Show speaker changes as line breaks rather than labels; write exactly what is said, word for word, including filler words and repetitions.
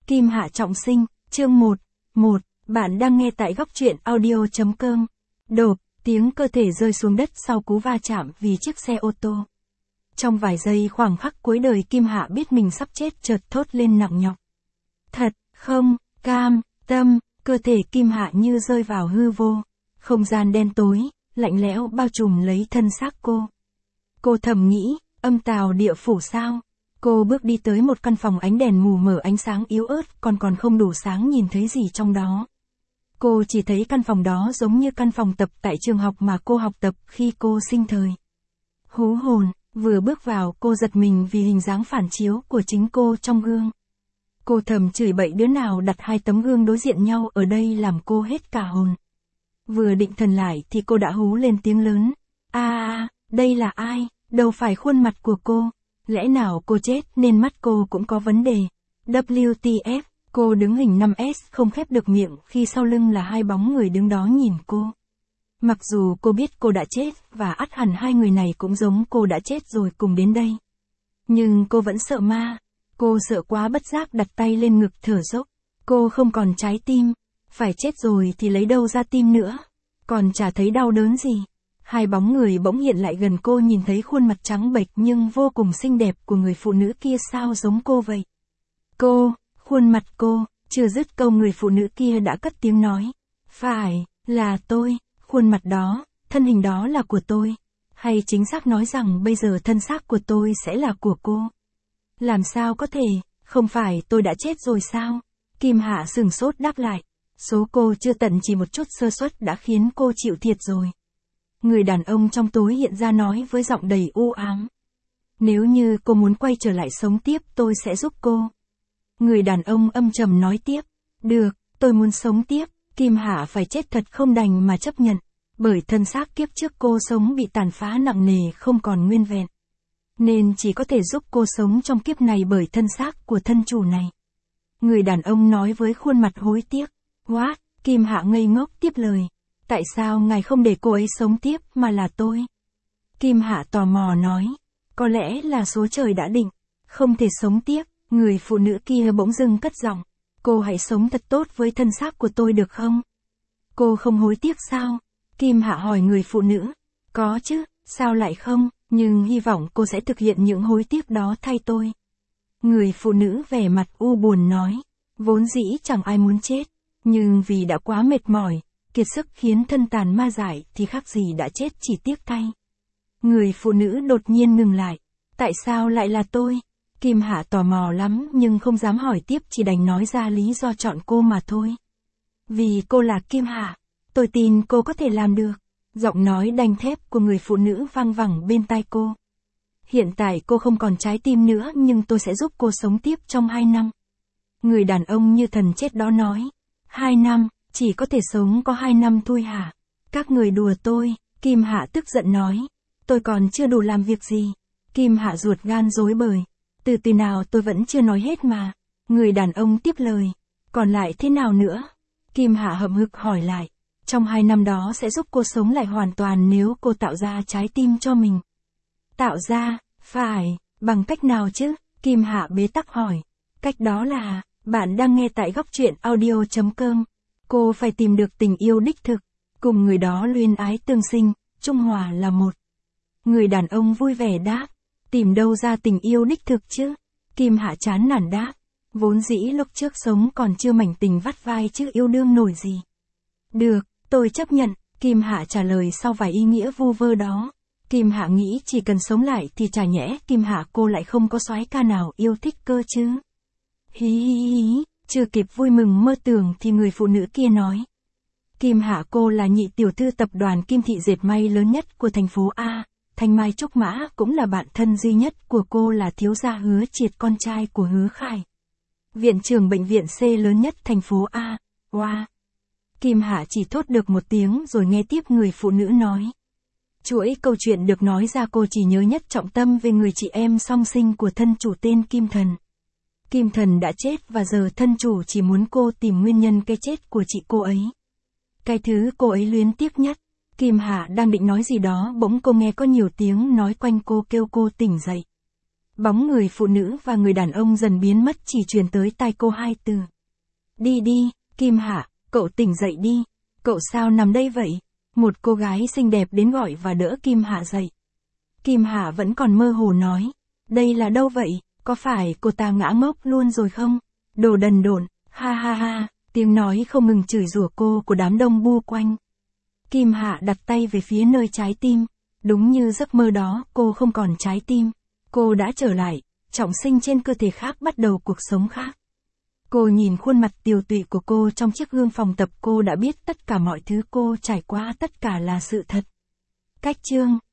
Kim Hạ trọng sinh, chương một. một. Bạn đang nghe tại góc truyện audio.com. Đột, tiếng cơ thể rơi xuống đất sau cú va chạm vì chiếc xe ô tô. Trong vài giây khoảng khắc cuối đời Kim Hạ biết mình sắp chết chợt thốt lên nặng nhọc. Thật, không, cam, tâm, cơ thể Kim Hạ như rơi vào hư vô. Không gian đen tối, lạnh lẽo bao trùm lấy thân xác cô. Cô thầm nghĩ, âm tào địa phủ sao? Cô bước đi tới một căn phòng ánh đèn mù mờ ánh sáng yếu ớt còn còn không đủ sáng nhìn thấy gì trong đó. Cô chỉ thấy căn phòng đó giống như căn phòng tập tại trường học mà cô học tập khi cô sinh thời. Hú hồn, vừa bước vào cô giật mình vì hình dáng phản chiếu của chính cô trong gương. Cô thầm chửi bậy đứa nào đặt hai tấm gương đối diện nhau ở đây làm cô hết cả hồn. Vừa định thần lại thì cô đã hú lên tiếng lớn. A à, đây là ai? Đâu phải khuôn mặt của cô. Lẽ nào cô chết nên mắt cô cũng có vấn đề. W T F, cô đứng hình năm S không khép được miệng khi sau lưng là hai bóng người đứng đó nhìn cô. Mặc dù cô biết cô đã chết và ắt hẳn hai người này cũng giống cô đã chết rồi cùng đến đây. Nhưng cô vẫn sợ ma. Cô sợ quá bất giác đặt tay lên ngực thở dốc. Cô không còn trái tim. Phải chết rồi thì lấy đâu ra tim nữa. Còn chả thấy đau đớn gì. Hai bóng người bỗng hiện lại gần cô nhìn thấy khuôn mặt trắng bệch nhưng vô cùng xinh đẹp của người phụ nữ kia sao giống cô vậy. Cô, khuôn mặt cô, chưa dứt câu người phụ nữ kia đã cất tiếng nói. Phải, là tôi, khuôn mặt đó, thân hình đó là của tôi. Hay chính xác nói rằng bây giờ thân xác của tôi sẽ là của cô. Làm sao có thể, không phải tôi đã chết rồi sao? Kim Hạ sửng sốt đáp lại. Số cô chưa tận chỉ một chút sơ suất đã khiến cô chịu thiệt rồi. Người đàn ông trong tối hiện ra nói với giọng đầy u ám. Nếu như cô muốn quay trở lại sống tiếp tôi sẽ giúp cô. Người đàn ông âm trầm nói tiếp. Được, tôi muốn sống tiếp. Kim Hạ phải chết thật không đành mà chấp nhận. Bởi thân xác kiếp trước cô sống bị tàn phá nặng nề không còn nguyên vẹn. Nên chỉ có thể giúp cô sống trong kiếp này bởi thân xác của thân chủ này. Người đàn ông nói với khuôn mặt hối tiếc. What? Kim Hạ ngây ngốc tiếp lời. Tại sao ngài không để cô ấy sống tiếp mà là tôi? Kim Hạ tò mò nói. Có lẽ là số trời đã định. Không thể sống tiếp. Người phụ nữ kia bỗng dưng cất giọng. Cô hãy sống thật tốt với thân xác của tôi được không? Cô không hối tiếc sao? Kim Hạ hỏi người phụ nữ. Có chứ, sao lại không? Nhưng hy vọng cô sẽ thực hiện những hối tiếc đó thay tôi. Người phụ nữ vẻ mặt u buồn nói. Vốn dĩ chẳng ai muốn chết. Nhưng vì đã quá mệt mỏi, kiệt sức khiến thân tàn ma dại thì khác gì đã chết chỉ tiếc thay. Người phụ nữ đột nhiên ngừng lại. Tại sao lại là tôi? Kim Hạ tò mò lắm nhưng không dám hỏi tiếp chỉ đành nói ra lý do chọn cô mà thôi. Vì cô là Kim Hạ. Tôi tin cô có thể làm được. Giọng nói đanh thép của người phụ nữ vang vẳng bên tai cô. Hiện tại cô không còn trái tim nữa nhưng tôi sẽ giúp cô sống tiếp trong hai năm. Người đàn ông như thần chết đó nói. Hai năm, chỉ có thể sống có hai năm thôi hả? Các người đùa tôi, Kim Hạ tức giận nói. Tôi còn chưa đủ làm việc gì. Kim Hạ ruột gan rối bời. Từ từ nào tôi vẫn chưa nói hết mà. Người đàn ông tiếp lời. Còn lại thế nào nữa? Kim Hạ hậm hực hỏi lại. Trong hai năm đó sẽ giúp cô sống lại hoàn toàn nếu cô tạo ra trái tim cho mình. Tạo ra, phải, bằng cách nào chứ? Kim Hạ bế tắc hỏi. Cách đó là, bạn đang nghe tại góc truyện audio.com. Cô phải tìm được tình yêu đích thực, cùng người đó luyến ái tương sinh, trung hòa là một. Người đàn ông vui vẻ đáp, tìm đâu ra tình yêu đích thực chứ? Kim Hạ chán nản đáp, vốn dĩ lúc trước sống còn chưa mảnh tình vắt vai chứ yêu đương nổi gì. Được, tôi chấp nhận, Kim Hạ trả lời sau vài ý nghĩa vu vơ đó. Kim Hạ nghĩ chỉ cần sống lại thì chả nhẽ Kim Hạ cô lại không có soái ca nào yêu thích cơ chứ. Hí hí hí, chưa kịp vui mừng mơ tưởng thì người phụ nữ kia nói. Kim Hạ cô là nhị tiểu thư tập đoàn Kim Thị dệt may lớn nhất của thành phố A, Thanh Mai Trúc Mã cũng là bạn thân duy nhất của cô là thiếu gia Hứa Triệt con trai của Hứa Khải. Viện trưởng bệnh viện C lớn nhất thành phố A, Wow. Kim Hạ chỉ thốt được một tiếng rồi nghe tiếp người phụ nữ nói. Chuỗi câu chuyện được nói ra cô chỉ nhớ nhất trọng tâm về người chị em song sinh của thân chủ tên Kim Thần. Kim Thần đã chết và giờ thân chủ chỉ muốn cô tìm nguyên nhân cái chết của chị cô ấy. Cái thứ cô ấy luyến tiếc nhất. Kim Hạ đang định nói gì đó bỗng cô nghe có nhiều tiếng nói quanh cô kêu cô tỉnh dậy. Bóng người phụ nữ và người đàn ông dần biến mất, chỉ truyền tới tai cô hai từ. Đi đi, Kim Hạ, cậu tỉnh dậy đi. Cậu sao nằm đây vậy? Một cô gái xinh đẹp đến gọi và đỡ Kim Hạ dậy. Kim Hạ vẫn còn mơ hồ nói. Đây là đâu vậy? Có phải cô ta ngã ngốc luôn rồi không? Đồ đần độn, ha ha ha, tiếng nói không ngừng chửi rủa cô của đám đông bu quanh. Kim Hạ đặt tay về phía nơi trái tim. Đúng như giấc mơ đó, cô không còn trái tim. Cô đã trở lại, trọng sinh trên cơ thể khác, bắt đầu cuộc sống khác. Cô nhìn khuôn mặt tiều tụy của cô trong chiếc gương phòng tập, cô đã biết tất cả mọi thứ cô trải qua, tất cả là sự thật. Cách chương